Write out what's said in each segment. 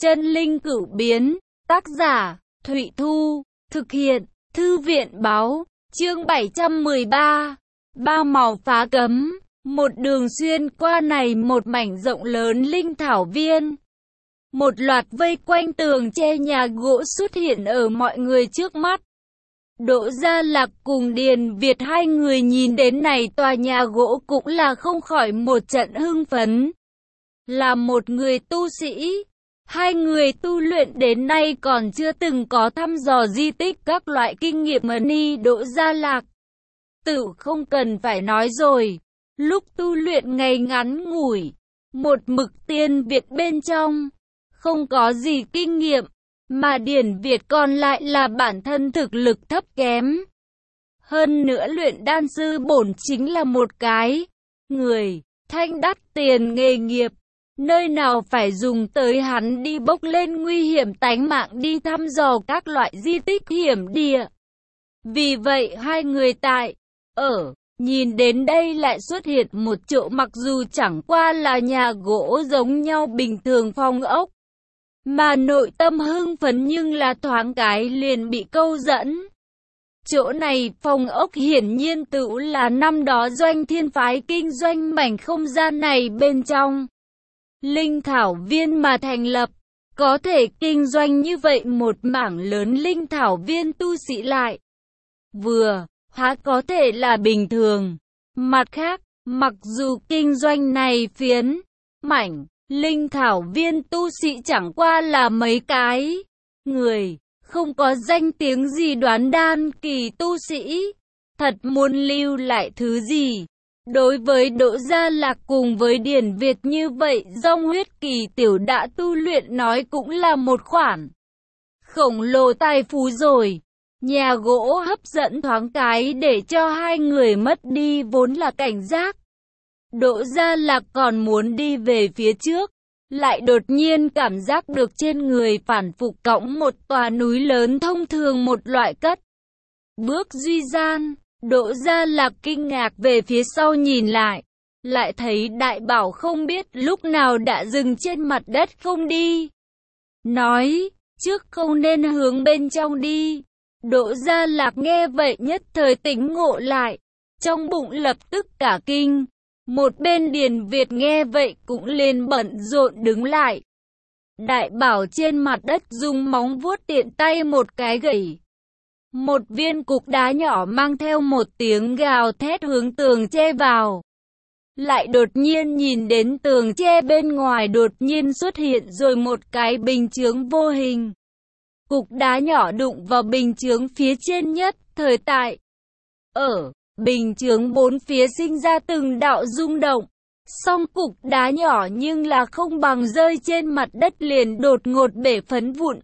Chân linh cửu biến, tác giả, Thụy Thu, thực hiện, Thư viện báo, chương 713, ba màu phá cấm, một đường xuyên qua này một mảnh rộng lớn linh thảo viên. Một loạt vây quanh tường tre nhà gỗ xuất hiện ở mọi người trước mắt. Đỗ Gia Lạc cùng Điền Việt hai người nhìn đến này tòa nhà gỗ cũng là không khỏi một trận hưng phấn. Là một người tu sĩ, hai người tu luyện đến nay còn chưa từng có thăm dò di tích các loại kinh nghiệm mà ni Đỗ Gia Lạc tự không cần phải nói rồi. Lúc tu luyện ngày ngắn ngủi, một mực tiên Việt bên trong, không có gì kinh nghiệm, mà Điền Việt còn lại là bản thân thực lực thấp kém. Hơn nữa luyện đan sư bổn chính là một cái người thanh đắt tiền nghề nghiệp, nơi nào phải dùng tới hắn đi bốc lên nguy hiểm tánh mạng đi thăm dò các loại di tích hiểm địa. Vì vậy hai người nhìn đến đây lại xuất hiện một chỗ mặc dù chẳng qua là nhà gỗ giống nhau bình thường phong ốc, mà nội tâm hưng phấn nhưng là thoáng cái liền bị câu dẫn. Chỗ này phong ốc hiển nhiên tự là năm đó Doanh Thiên phái kinh doanh mảnh không gian này bên trong linh thảo viên mà thành lập. Có thể kinh doanh như vậy một mảng lớn linh thảo viên tu sĩ lại há có thể là bình thường. Mặt khác, mặc dù kinh doanh này phiến mảnh linh thảo viên tu sĩ chẳng qua là mấy cái người không có danh tiếng gì đoán đan kỳ tu sĩ, thật muốn lưu lại thứ gì. Đối với Đỗ Gia Lạc cùng với Điền Việt như vậy, dòng huyết kỳ tiểu đã tu luyện nói cũng là một khoản khổng lồ tài phú rồi. Nhà gỗ hấp dẫn thoáng cái để cho hai người mất đi vốn là cảnh giác. Đỗ Gia Lạc còn muốn đi về phía trước, lại đột nhiên cảm giác được trên người phản phục cõng một tòa núi lớn thông thường một loại cất bước duy gian. Đỗ Gia Lạc kinh ngạc về phía sau nhìn lại thấy đại bảo không biết lúc nào đã dừng trên mặt đất không đi. Nói, trước không nên hướng bên trong đi. Đỗ Gia Lạc nghe vậy nhất thời tỉnh ngộ lại, trong bụng lập tức cả kinh. Một bên Điền Việt nghe vậy cũng liền bận rộn đứng lại. Đại bảo trên mặt đất dùng móng vuốt tiện tay một cái gẩy một viên cục đá nhỏ, mang theo một tiếng gào thét hướng tường tre vào. Lại đột nhiên nhìn đến tường tre bên ngoài đột nhiên xuất hiện rồi một cái bình chướng vô hình. Cục đá nhỏ đụng vào bình chướng phía trên nhất thời tại bình chướng bốn phía sinh ra từng đạo rung động. Song cục đá nhỏ nhưng là không bằng rơi trên mặt đất liền đột ngột bể phấn vụn.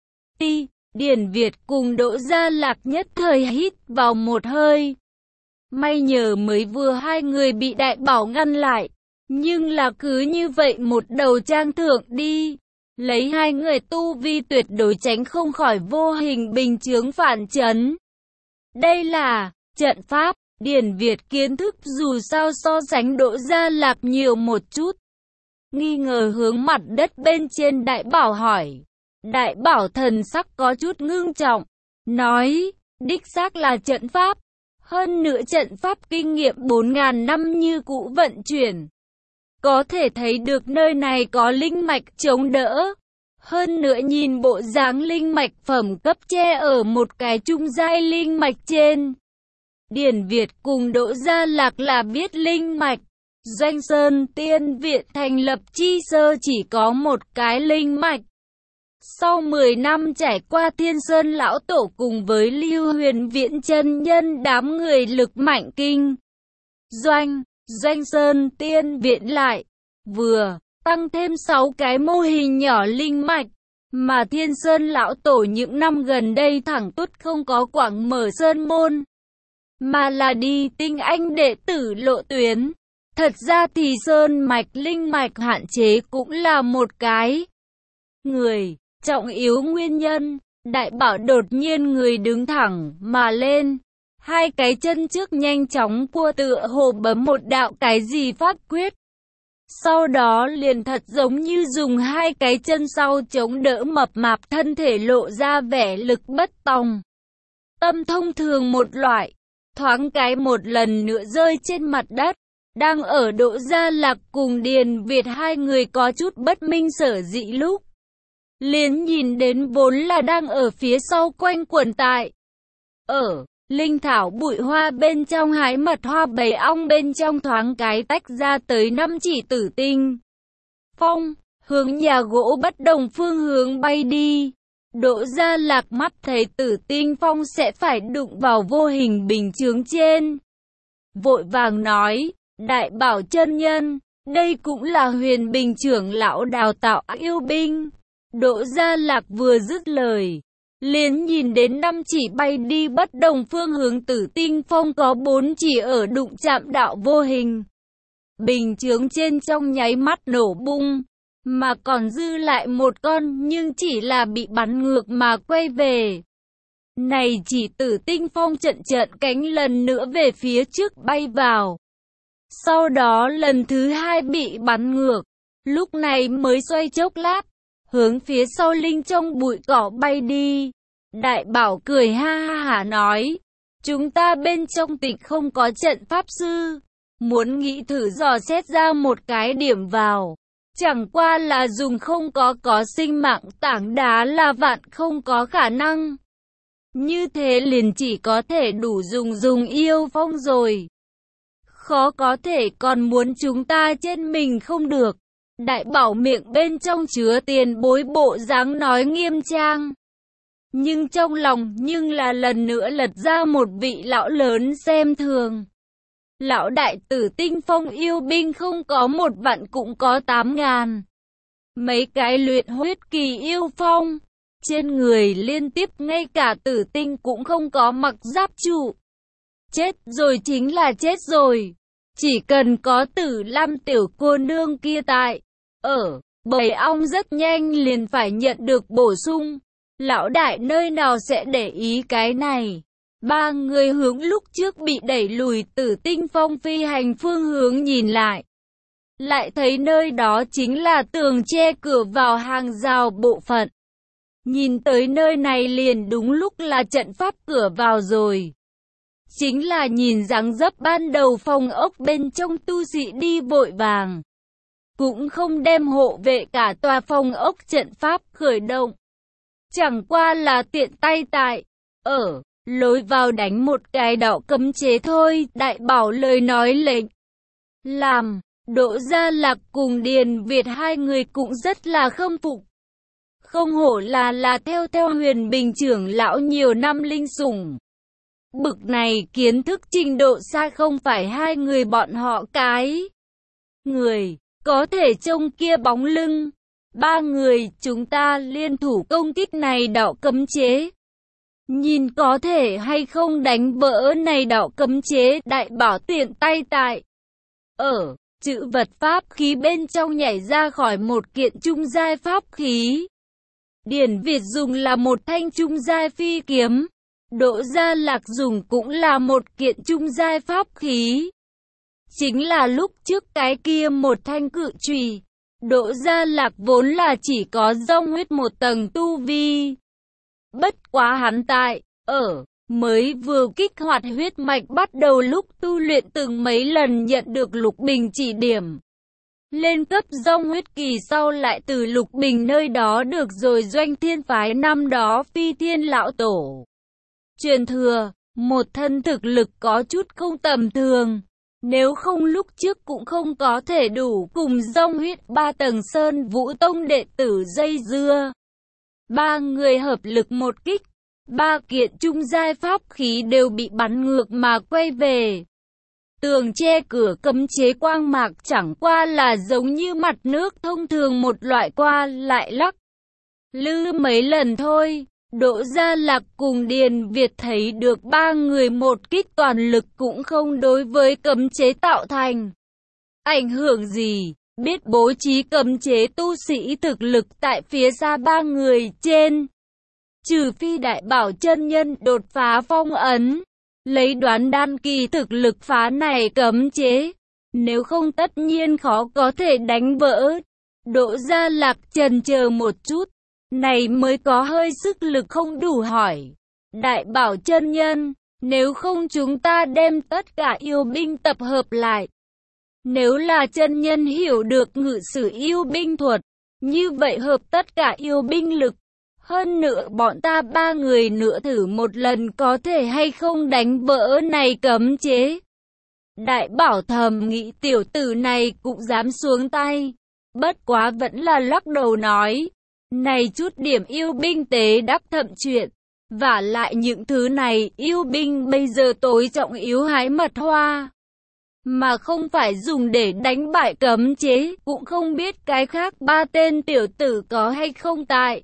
Điền Việt cùng Đỗ Gia Lạc nhất thời hít vào một hơi. May nhờ mới vừa hai người bị đại bảo ngăn lại, nhưng là cứ như vậy một đầu trang thượng đi, lấy hai người tu vi tuyệt đối tránh không khỏi vô hình bình chướng phản chấn. Đây là trận pháp. Điền Việt kiến thức dù sao so sánh Đỗ Gia Lạc nhiều một chút, nghi ngờ hướng mặt đất bên trên đại bảo hỏi. Đại bảo thần sắc có chút ngưng trọng, nói, đích xác là trận pháp. Hơn nữa trận pháp kinh nghiệm 4.000 năm như cũ vận chuyển. Có thể thấy được nơi này có linh mạch chống đỡ. Hơn nữa nhìn bộ dáng linh mạch phẩm cấp che ở một cái trung giai linh mạch trên. Điền Việt cùng Đỗ Gia Lạc là biết linh mạch Doanh Sơn Tiên Viện thành lập chi sơ chỉ có một cái linh mạch. Sau 10 năm trải qua Thiên Sơn Lão Tổ cùng với Lưu Huyền Viễn chân nhân đám người lực mạnh kinh Doanh Sơn Tiên Viện lại tăng thêm 6 cái mô hình nhỏ linh mạch, mà Thiên Sơn Lão Tổ những năm gần đây thẳng tút không có quảng mở sơn môn, mà là đi tinh anh đệ tử lộ tuyến. Thật ra thì sơn mạch linh mạch hạn chế cũng là một cái trọng yếu nguyên nhân. Đại bảo đột nhiên người đứng thẳng mà lên, hai cái chân trước nhanh chóng cua tựa hồ bấm một đạo cái gì pháp quyết. Sau đó liền thật giống như dùng hai cái chân sau chống đỡ mập mạp thân thể lộ ra vẻ lực bất tòng tâm thông thường một loại. Thoáng cái một lần nữa rơi trên mặt đất. Đang ở Đỗ Gia Lạc cùng Điền Việt hai người có chút bất minh sở dĩ lúc liền nhìn đến vốn là đang ở phía sau quanh quẩn tại ở linh thảo bụi hoa bên trong hái mật hoa bầy ong bên trong thoáng cái tách ra tới 5 chỉ Tử Tinh Phong, hướng nhà gỗ bất đồng phương hướng bay đi. Đỗ Gia Lạc mắt thấy Tử Tinh Phong sẽ phải đụng vào vô hình bình chướng trên. Vội vàng nói, Đại Bảo chân nhân, đây cũng là Huyền Bình trưởng lão đào tạo yêu binh. Đỗ Gia Lạc vừa dứt lời, liền nhìn đến 5 chỉ bay đi bất đồng phương hướng Tử Tinh Phong có 4 chỉ ở đụng chạm đạo vô hình. Bình chướng trên trong nháy mắt nổ bung, mà còn dư lại một con nhưng chỉ là bị bắn ngược mà quay về. Này chỉ Tử Tinh Phong trận cánh lần nữa về phía trước bay vào. Sau đó lần thứ hai bị bắn ngược, lúc này mới xoay chốc lát, hướng phía sau linh trong bụi cỏ bay đi. Đại Bảo cười ha ha hả nói, chúng ta bên trong tịch không có trận pháp sư, muốn nghĩ thử dò xét ra một cái điểm vào. Chẳng qua là dùng không có sinh mạng tảng đá là vạn không có khả năng. Như thế liền chỉ có thể đủ dùng yêu phong rồi. Khó có thể còn muốn chúng ta trên mình không được. Đại Bảo miệng bên trong chứa tiền bối bộ dáng nói nghiêm trang. Nhưng trong lòng nhưng là lần nữa lật ra một vị lão lớn xem thường. Lão đại Tử Tinh Phong yêu binh không có 1 vạn cũng có 8.000. Mấy cái luyện huyết kỳ yêu phong. Trên người liên tiếp ngay cả tử tinh cũng không có mặc giáp trụ. Chết rồi chính là chết rồi. Chỉ cần có Tử Lam tiểu cô nương kia tại. Ở, bầy ong rất nhanh liền phải nhận được bổ sung. Lão đại nơi nào sẽ để ý cái này. 3 người hướng lúc trước bị đẩy lùi Tử Tinh Phong phi hành phương hướng nhìn lại. Lại thấy nơi đó chính là tường che cửa vào hàng rào bộ phận. Nhìn tới nơi này liền đúng lúc là trận pháp cửa vào rồi. Chính là nhìn dáng dấp ban đầu phòng ốc bên trong tu sĩ đi vội vàng. Cũng không đem hộ vệ cả tòa phòng ốc trận pháp khởi động. Chẳng qua là tiện tay tại, ở, lối vào đánh một cái đạo cấm chế thôi. Đại Bảo lời nói lệnh. Làm, Đỗ Gia Lạc cùng Điền Việt hai người cũng rất là khâm phục. Không hổ là theo Huyền Bình trưởng lão nhiều năm linh sủng. Bực này kiến thức trình độ xa không phải hai người bọn họ cái. Người, có thể trông kia bóng lưng. 3 người chúng ta liên thủ công kích này đạo cấm chế. Nhìn có thể hay không đánh vỡ này đạo cấm chế. Đại Bảo tiện tay tại. Ở, chữ vật pháp khí bên trong nhảy ra khỏi một kiện trung giai pháp khí. Điền Việt dùng là một thanh trung giai phi kiếm. Đỗ Gia Lạc dùng cũng là một kiện trung giai pháp khí. Chính là lúc trước cái kia một thanh cự chùy. Đỗ Gia Lạc vốn là chỉ có dòng huyết một tầng tu vi. Bất quá hắn tại, ở, mới vừa kích hoạt huyết mạch bắt đầu lúc tu luyện từng mấy lần nhận được Lục Bình chỉ điểm. Lên cấp dòng huyết kỳ sau lại từ Lục Bình nơi đó được rồi Doanh Thiên phái năm đó Phi Thiên lão tổ truyền thừa, một thân thực lực có chút không tầm thường. Nếu không lúc trước cũng không có thể đủ cùng dòng huyết 3 tầng Sơn Vũ Tông đệ tử dây dưa. 3 người hợp lực một kích, 3 kiện trung giai pháp khí đều bị bắn ngược mà quay về. Tường che cửa cấm chế quang mạc chẳng qua là giống như mặt nước thông thường một loại qua lại lắc lư mấy lần thôi. Đỗ Gia Lạc cùng Điền Việt thấy được 3 người một kích toàn lực cũng không đối với cấm chế tạo thành ảnh hưởng gì. Biết bố trí cấm chế tu sĩ thực lực tại phía xa 3 người trên. Trừ phi Đại Bảo chân nhân đột phá phong ấn. Lấy đoán đan kỳ thực lực phá này cấm chế. nếu không tất nhiên khó có thể đánh vỡ. Đỗ Gia Lạc chần chờ một chút, này mới có hơi sức lực không đủ hỏi. Đại Bảo chân nhân, nếu không chúng ta đem tất cả yêu binh tập hợp lại. Nếu là chân nhân hiểu được ngự sử yêu binh thuật, như vậy hợp tất cả yêu binh lực. Hơn nữa bọn ta 3 người nữa thử một lần có thể hay không đánh vỡ này cấm chế. Đại Bảo thầm nghĩ tiểu tử này cũng dám xuống tay. Bất quá vẫn là lắc đầu nói. Này chút điểm yêu binh tế đắc thậm chuyện. Vả lại những thứ này yêu binh bây giờ tối trọng yếu hái mật hoa. Mà không phải dùng để đánh bại cấm chế. Cũng không biết cái khác 3 tên tiểu tử có hay không tại.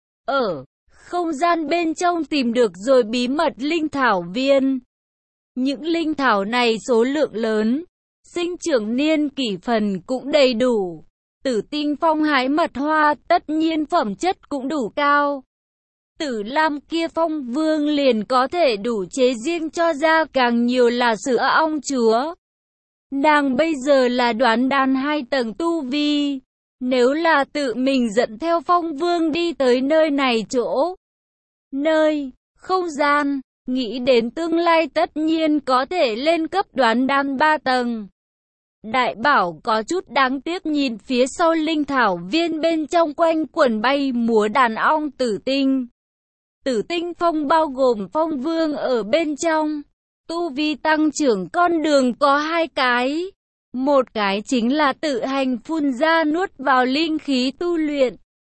Ở không gian bên trong tìm được rồi bí mật linh thảo viên. Những linh thảo này số lượng lớn, sinh trưởng niên kỷ phần cũng đầy đủ. Tử Tinh Phong hái mật hoa tất nhiên phẩm chất cũng đủ cao. Tử Lam kia Phong Vương liền có thể đủ chế riêng cho ra càng nhiều là sữa ong chúa. Nàng bây giờ là đoán đan 2 tầng tu vi. Nếu là tự mình dẫn theo Phong Vương đi tới nơi này chỗ, nơi, không gian, nghĩ đến tương lai tất nhiên có thể lên cấp đoán đan 3 tầng. Đại Bảo có chút đáng tiếc nhìn phía sau linh thảo viên bên trong quanh quẩn bay múa đàn ong tử tinh. Tử Tinh Phong bao gồm Phong Vương ở bên trong. Tu vi tăng trưởng con đường có 2 cái. Một cái chính là tự hành phun ra nuốt vào linh khí tu luyện.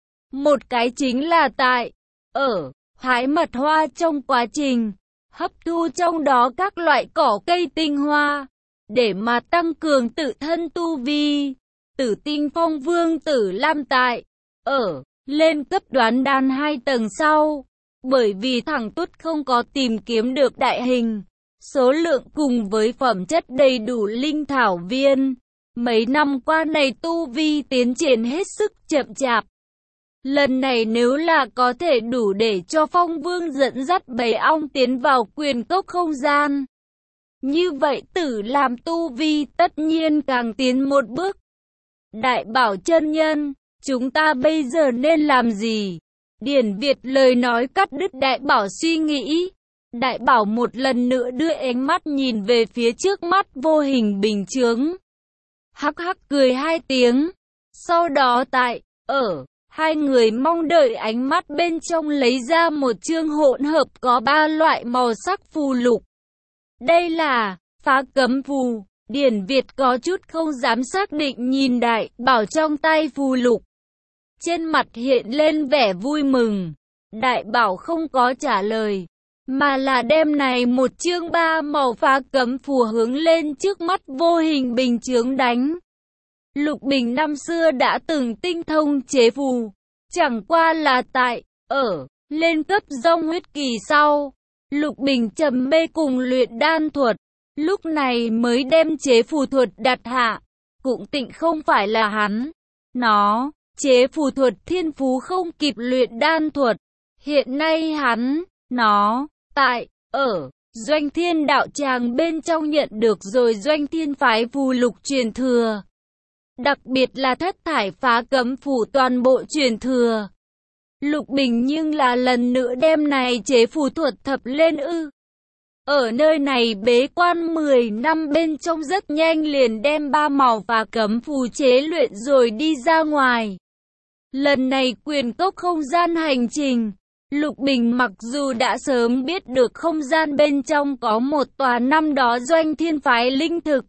Một cái chính là tại, ở, hái mật hoa trong quá trình, hấp thu trong đó các loại cỏ cây tinh hoa, để mà tăng cường tự thân tu vi. Tử Tinh Phong Vương Tử Lam tại, ở, lên cấp đoán đan 2 tầng sau, bởi vì thằng Tút không có tìm kiếm được đại hình. Số lượng cùng với phẩm chất đầy đủ linh thảo viên. Mấy năm qua này tu vi tiến triển hết sức chậm chạp. Lần này nếu là có thể đủ để cho Phong Vương dẫn dắt bầy ong tiến vào quyền cốc không gian. Như vậy Tử Lam tu vi tất nhiên càng tiến một bước. Đại Bảo chân nhân, chúng ta bây giờ nên làm gì? Điển Việt lời nói cắt đứt Đại Bảo suy nghĩ. Đại Bảo một lần nữa đưa ánh mắt nhìn về phía trước mắt vô hình bình chướng. Hắc hắc cười 2 tiếng. Sau đó tại, ở, 2 người mong đợi ánh mắt bên trong lấy ra một chương hỗn hợp có 3 loại màu sắc phù lục. Đây là phá cấm phù. Điển Việt có chút không dám xác định nhìn Đại Bảo trong tay phù lục. Trên mặt hiện lên vẻ vui mừng. Đại Bảo không có trả lời, mà là đem này một chương 3 màu phá cấm phù hướng lên trước mắt vô hình bình chướng đánh. Lục Bình năm xưa đã từng tinh thông chế phù, chẳng qua là tại, ở, lên cấp dông huyết kỳ sau. Lục Bình trầm mê cùng luyện đan thuật, lúc này mới đem chế phù thuật đặt hạ. Cũng tịnh không phải là hắn. Nó, chế phù thuật thiên phú không kịp luyện đan thuật. Hiện nay hắn, nó, tại, ở, Doanh Thiên đạo tràng bên trong nhận được rồi Doanh Thiên phái phù lục truyền thừa. Đặc biệt là thất thải phá cấm phù toàn bộ truyền thừa. Lục Bình nhưng là lần nữa đem này chế phù thuật thập lên ư. Ở nơi này bế quan 10 năm bên trong rất nhanh liền đem 3 màu phá cấm phù chế luyện rồi đi ra ngoài. Lần này quyền cốc không gian hành trình, Lục Bình mặc dù đã sớm biết được không gian bên trong có một tòa năm đó Doanh Thiên phái linh thực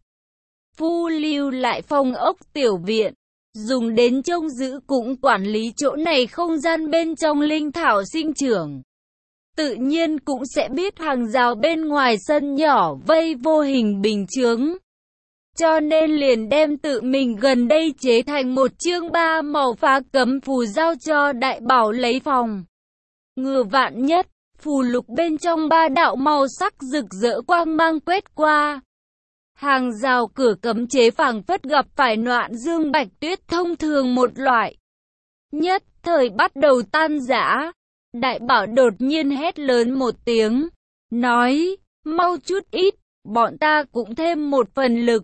phu lưu lại phong ốc tiểu viện, dùng đến trông giữ cũng quản lý chỗ này không gian bên trong linh thảo sinh trưởng. Tự nhiên cũng sẽ biết hàng rào bên ngoài sân nhỏ vây vô hình bình chướng. Cho nên liền đem tự mình gần đây chế thành một chương 3 màu phá cấm phù giao cho Đại Bảo lấy phòng. Ngừa vạn nhất, phù lục bên trong 3 đạo màu sắc rực rỡ quang mang quét qua. Hàng rào cửa cấm chế phảng phất gặp phải noạn dương bạch tuyết thông thường một loại. Nhất thời bắt đầu tan rã. Đại Bảo đột nhiên hét lớn một tiếng, nói, mau chút ít, bọn ta cũng thêm một phần lực.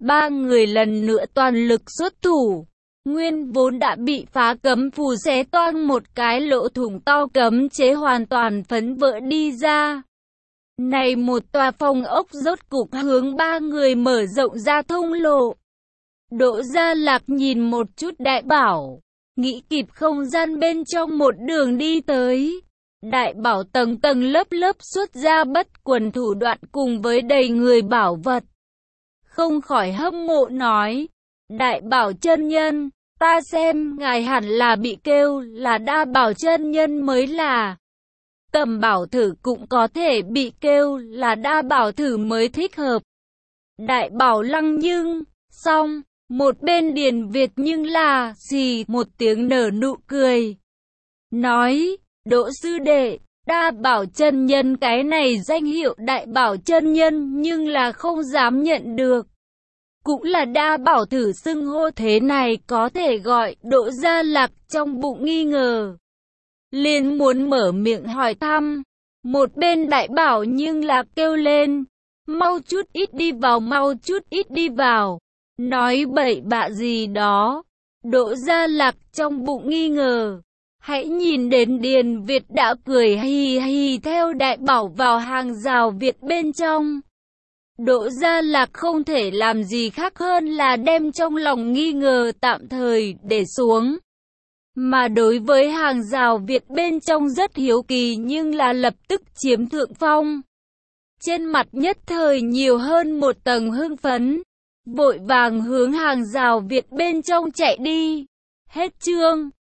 Ba người lần nữa toàn lực xuất thủ. Nguyên vốn đã bị phá cấm phù xé toang một cái lỗ thủng to, cấm chế hoàn toàn phấn vỡ đi ra. Này một tòa phòng ốc rốt cục hướng ba người mở rộng ra thông lộ. Đỗ Gia Lạc nhìn một chút đại bảo, nghĩ kịp không gian bên trong một đường đi tới. Đại bảo tầng tầng lớp lớp xuất ra bất quần thủ đoạn cùng với đầy người bảo vật. Không khỏi hâm mộ nói, đại bảo chân nhân, ta xem ngài hẳn là bị kêu là đa bảo chân nhân mới là. Tầm bảo thử cũng có thể bị kêu là đa bảo thử mới thích hợp. Đại bảo lăng nhưng, xong, một bên Điền Việt nhưng là, xì một tiếng nở nụ cười. Nói, Đỗ sư đệ, đa bảo chân nhân cái này danh hiệu đại bảo chân nhân nhưng là không dám nhận được. Cũng là đa bảo thử xưng hô thế này có thể gọi. Đỗ Gia Lạc trong bụng nghi ngờ, liền muốn mở miệng hỏi thăm. Một bên đại bảo nhưng là kêu lên, mau chút ít đi vào, mau chút ít đi vào. Nói bậy bạ gì đó. Đỗ Gia Lạc trong bụng nghi ngờ. Hãy nhìn đến Điền Việt đã cười hì hì theo đại bảo vào hàng rào Việt bên trong. Đỗ Gia Lạc không thể làm gì khác hơn là đem trong lòng nghi ngờ tạm thời để xuống. Mà đối với hàng rào Việt bên trong rất hiếu kỳ nhưng là lập tức chiếm thượng phong. Trên mặt nhất thời nhiều hơn một tầng hưng phấn, vội vàng hướng hàng rào Việt bên trong chạy đi. Hết chương.